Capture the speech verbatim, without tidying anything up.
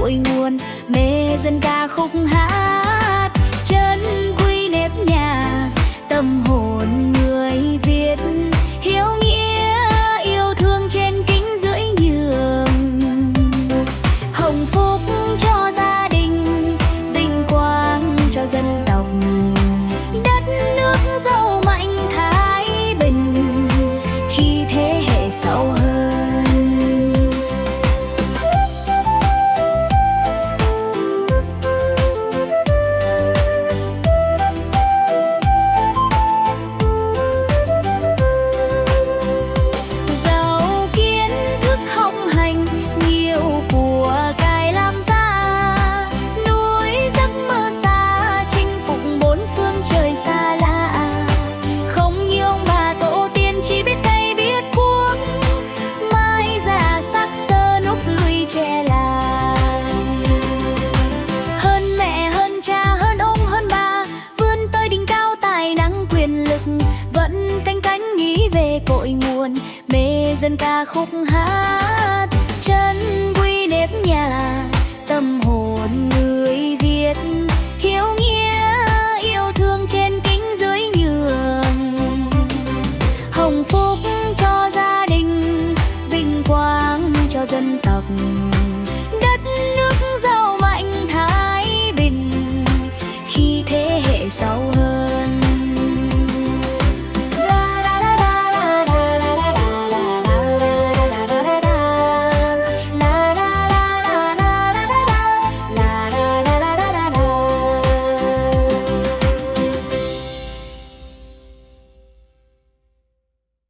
cội nguồn, mê dân ca khúc hát chân quy nếp nhà, tâm hồn người Việt hiếu nghĩa yêu thương trên kính rưỡi nhường. Hồng phúc cho gia đình, vinh quang cho dân tộc, đất nước giàu mạnh thái bình khi thế hệ sau hơn. Giàu kiến thức học hành, nhiều của cải làm ra, nuôi giấc mơ xa chinh phục bốn phương trời xa lạ. Không như ông bà tổ tiên chỉ biết cây biết cuốc, mai già sắc sơ núp lùi trẻ lại. Hơn mẹ hơn cha hơn ông hơn bà, vươn tới đỉnh cao tài năng quyền lực, vẫn canh cánh nghĩ về cội nguồn, mê dân ca khúc hát chân quy nếp nhà, tâm hồn người Việt hiếu nghĩa yêu thương trên kính dưới nhường. Hồng phúc cho gia đình, vinh quang cho dân tộc,